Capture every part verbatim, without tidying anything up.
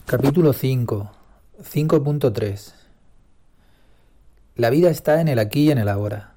Capítulo cinco. cinco punto tres. La vida está en el aquí y en el ahora.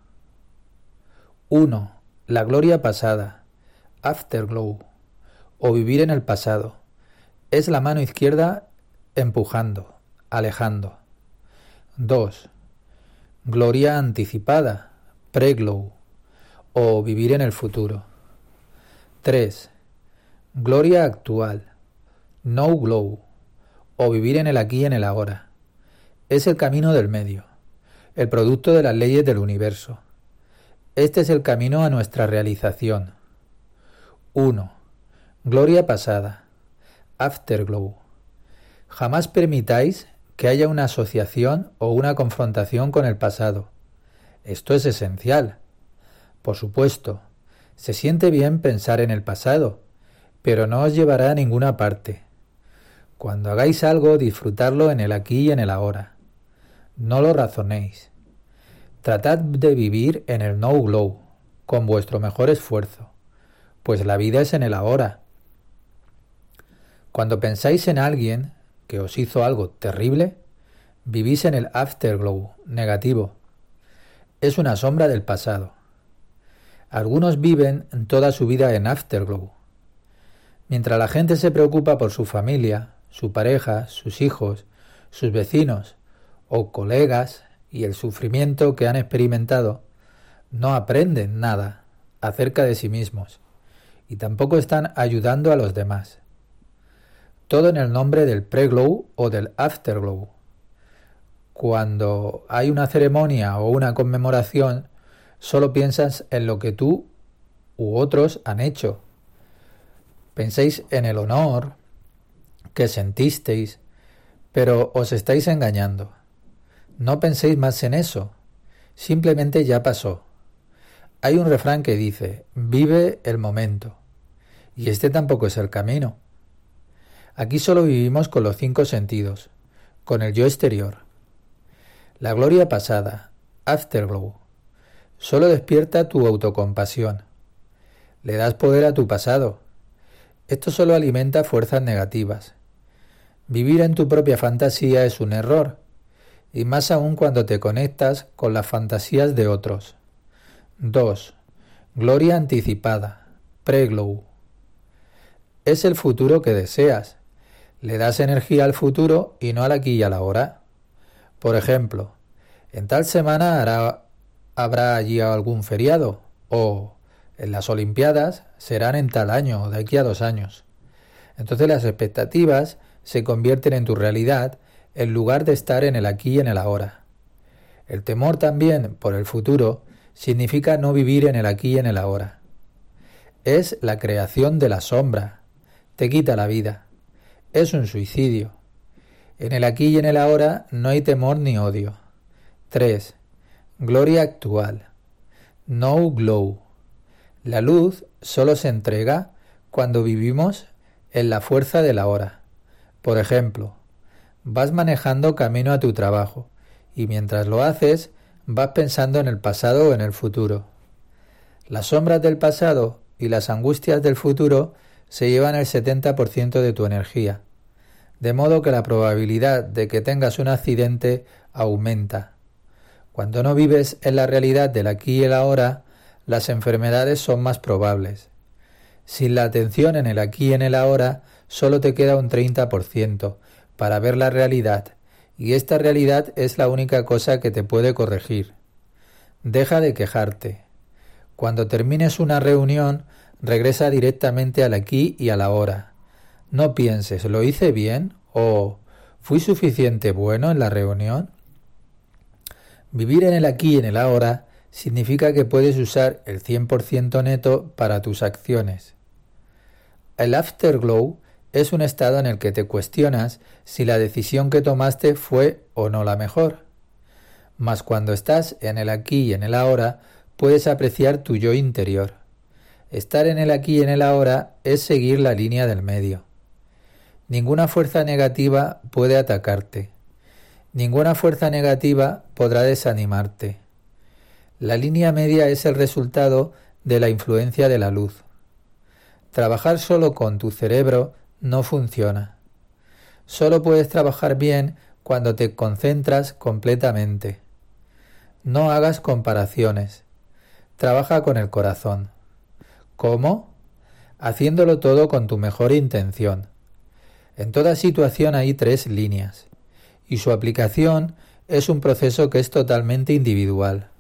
uno. La gloria pasada, afterglow, o vivir en el pasado. Es la mano izquierda empujando, alejando. dos. Gloria anticipada, preglow, o vivir en el futuro. tres. Gloria actual, no glow, o vivir en el aquí y en el ahora. Es el camino del medio, el producto de las leyes del universo. Este es el camino a nuestra realización. uno. Gloria pasada, afterglow. Jamás permitáis que haya una asociación o una confrontación con el pasado. Esto es esencial. Por supuesto, se siente bien pensar en el pasado, pero no os llevará a ninguna parte. Cuando hagáis algo, disfrutarlo en el aquí y en el ahora. No lo razonéis. Tratad de vivir en el no glow, con vuestro mejor esfuerzo, pues la vida es en el ahora. Cuando pensáis en alguien que os hizo algo terrible, vivís en el afterglow, negativo. Es una sombra del pasado. Algunos viven toda su vida en afterglow. Mientras la gente se preocupa por su familia, su pareja, sus hijos, sus vecinos o colegas y el sufrimiento que han experimentado, no aprenden nada acerca de sí mismos y tampoco están ayudando a los demás. Todo en el nombre del preglow o del afterglow. Cuando hay una ceremonia o una conmemoración, solo piensas en lo que tú u otros han hecho. Penséis en el honor que sentisteis, pero os estáis engañando. No penséis más en eso, simplemente ya pasó. Hay un refrán que dice, vive el momento, y este tampoco es el camino. Aquí solo vivimos con los cinco sentidos, con el yo exterior. La gloria pasada, afterglow, solo despierta tu autocompasión. Le das poder a tu pasado. Esto solo alimenta fuerzas negativas. Vivir en tu propia fantasía es un error, y más aún cuando te conectas con las fantasías de otros. dos. Gloria anticipada, preglow. Es el futuro que deseas. Le das energía al futuro y no al aquí y al ahora. Por ejemplo, en tal semana hará, habrá allí algún feriado, o en las Olimpiadas serán en tal año o de aquí a dos años. Entonces las expectativas se convierten en tu realidad en lugar de estar en el aquí y en el ahora. El temor también por el futuro significa no vivir en el aquí y en el ahora. Es la creación de la sombra. Te quita la vida. Es un suicidio. En el aquí y en el ahora no hay temor ni odio. tres. Gloria actual. No glow. La luz solo se entrega cuando vivimos en la fuerza del ahora. Por ejemplo, vas manejando camino a tu trabajo y mientras lo haces vas pensando en el pasado o en el futuro. Las sombras del pasado y las angustias del futuro se llevan el setenta por ciento de tu energía, de modo que la probabilidad de que tengas un accidente aumenta. Cuando no vives en la realidad del aquí y el ahora, las enfermedades son más probables. Sin la atención en el aquí y en el ahora, solo te queda un treinta por ciento para ver la realidad, y esta realidad es la única cosa que te puede corregir. Deja de quejarte. Cuando termines una reunión, regresa directamente al aquí y al ahora. No pienses, ¿lo hice bien? ¿O fui suficiente bueno en la reunión? Vivir en el aquí y en el ahora significa que puedes usar el cien por ciento neto para tus acciones. El afterglow es un estado en el que te cuestionas si la decisión que tomaste fue o no la mejor. Mas cuando estás en el aquí y en el ahora, puedes apreciar tu yo interior. Estar en el aquí y en el ahora es seguir la línea del medio. Ninguna fuerza negativa puede atacarte. Ninguna fuerza negativa podrá desanimarte. La línea media es el resultado de la influencia de la luz. Trabajar solo con tu cerebro no funciona. Solo puedes trabajar bien cuando te concentras completamente. No hagas comparaciones. Trabaja con el corazón. ¿Cómo? Haciéndolo todo con tu mejor intención. En toda situación hay tres líneas, y su aplicación es un proceso que es totalmente individual.